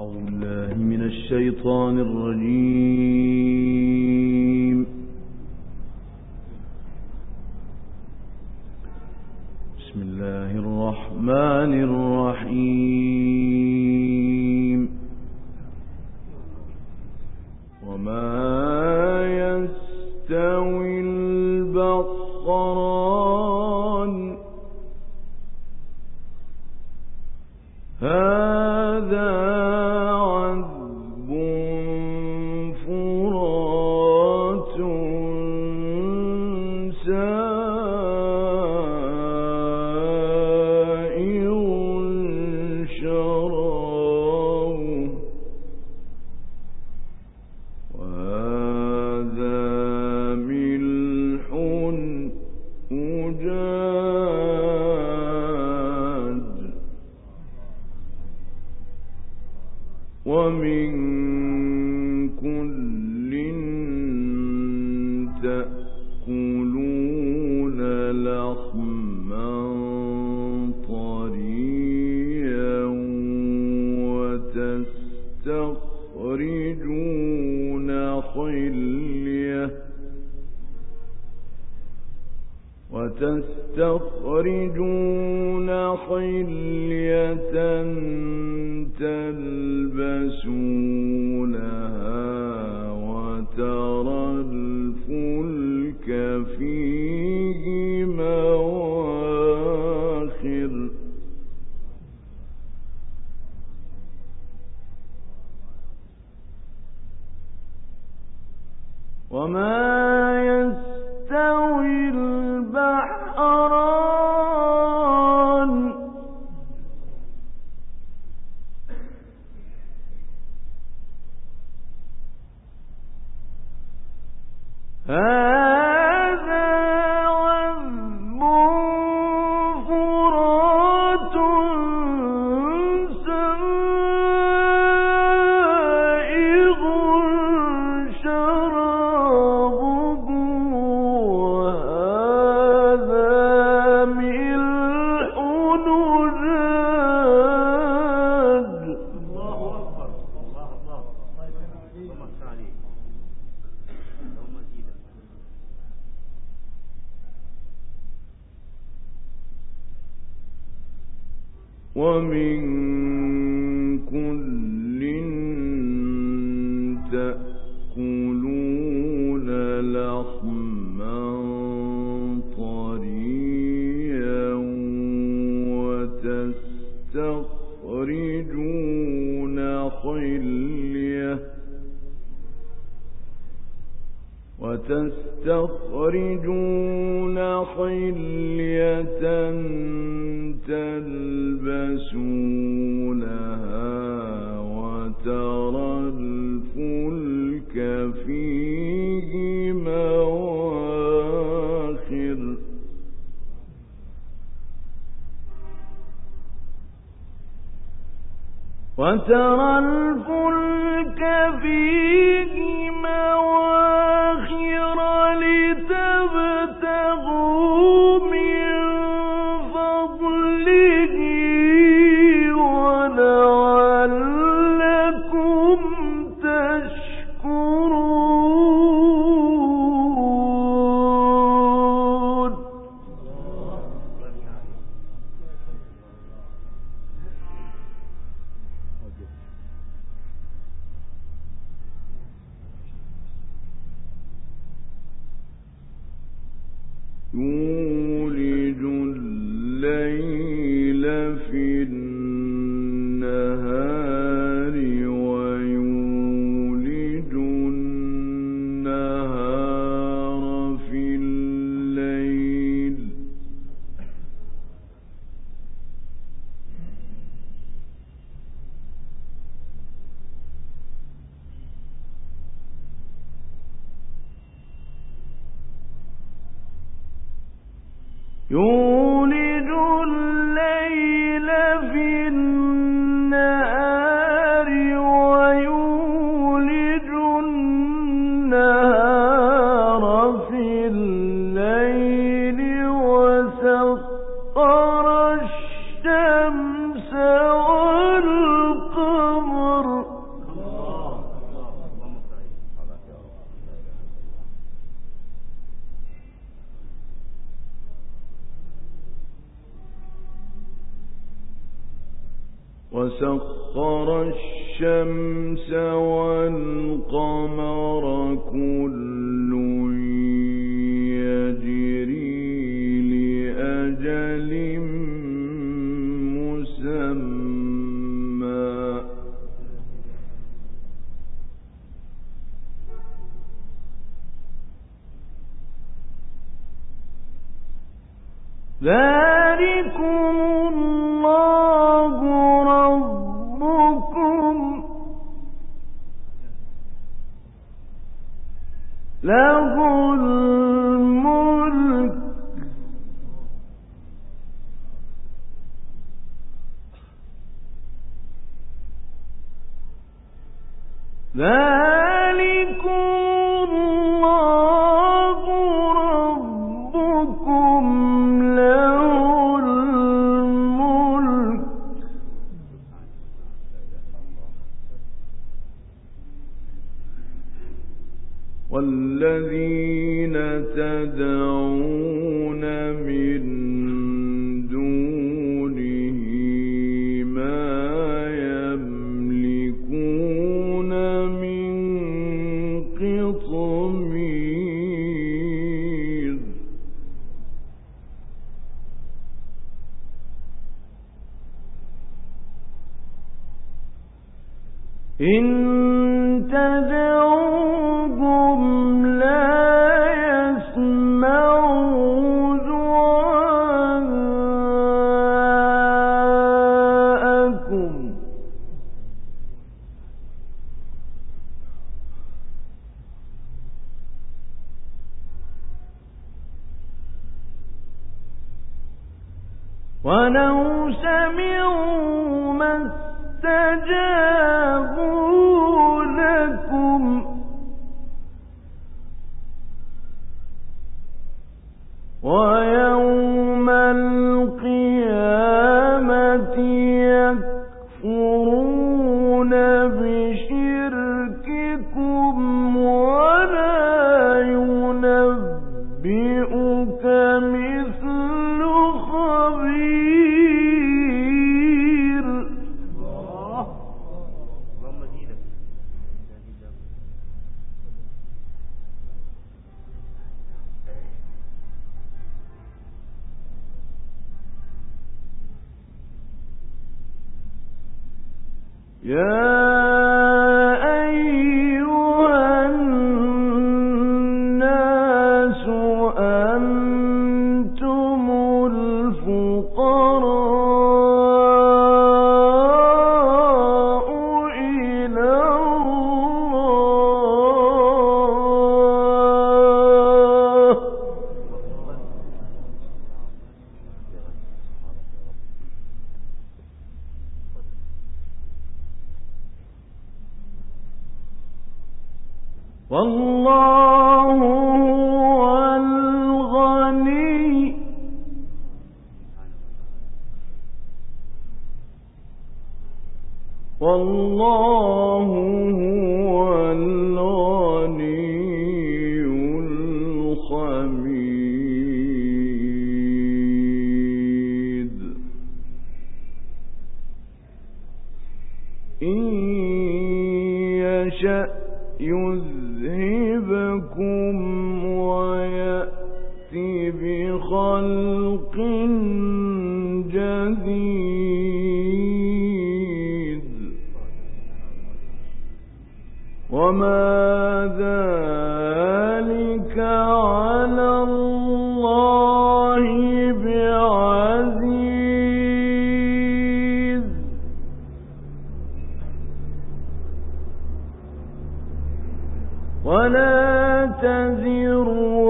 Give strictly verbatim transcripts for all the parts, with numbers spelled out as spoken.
أعوذ بالله من الشيطان الرجيم. بسم الله الرحمن الرحيم. وما يستوي البحران هذا عذب فرات سائغ شرابه وهذا ملح أجاج ومن كل تأكلون لحما طريا وتستخرجون حلية وتستخرجون حلية تلبسونها وترى الفلك فيه مواخر وما يستوي البحران هذا عذب فرات سائغ شرابه وهذا ملح أجاج. الله أكبر. الله الله. اللهم صل عليه. اللهم زيد. ومن كل تأكلون لحما طريا وتستخرجون حلية وتستخرجون حلية تلبسونها وترى الفلك فيه مواخر وترى الفلك فيه مواخر لتبتغوا من فضله ولعلكم تشكرون. يولج الليل في النهار ويولج النهار في الليل يولج الليل في النهار ويولج النهار في الليل وسخر الشمس والقمر وسخر الشمس والقمر كل يجري لأجل مسمى ذلكم الله ربكم له الملك ذلكم الله ربكم له الملك والذين تدعون من دونه ما يملكون من قطمير إن تدعوهم لا يسمعوا دعاءكم ولو سمعوا ما استجابوا لكم ويوم القيامة يكفرون بشرككم ولا ينبئك مثل خبير. يا أيها الناس أنتم الفقراء إلى الله والله هو الغني والله هو الغني الحميد. إن يشأ يذهبكم ويأتي بخلق جديد وما ذلك على الله بعزيز. ولا تزر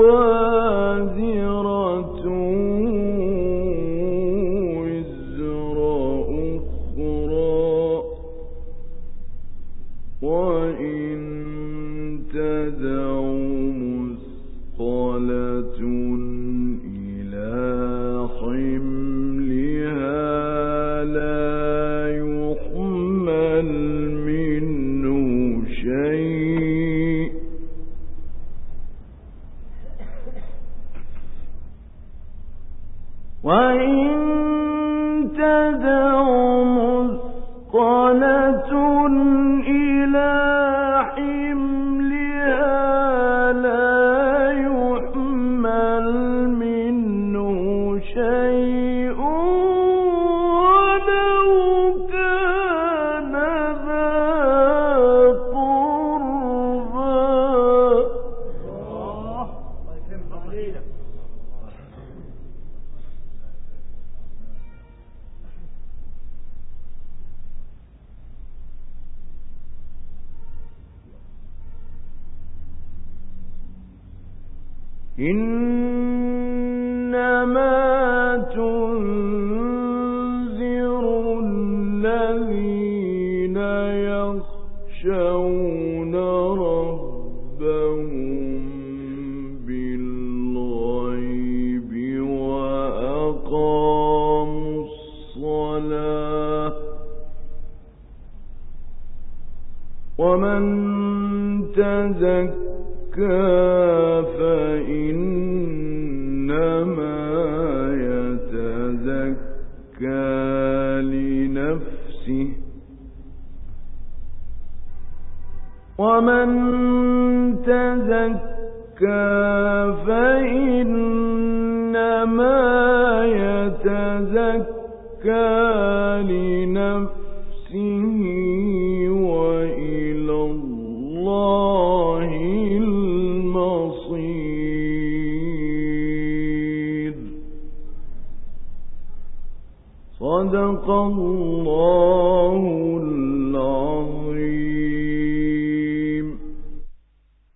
وازرة وزر أخرى وإن تدع مثقلة إلى حملها لا يحمل منه شيء وإن تدع مثقلة مثقلة إلى حملها لا يحمل منه شيء ولو كان ذا قربى. إنما تنذر الذين يخشون ربهم بالغيب وأقاموا الصلاة ومن تزكى فإنما يتزكى لنفسه ومن تزكى فإنما يتزكى لنفسه وإلى الله المصير. صدق الله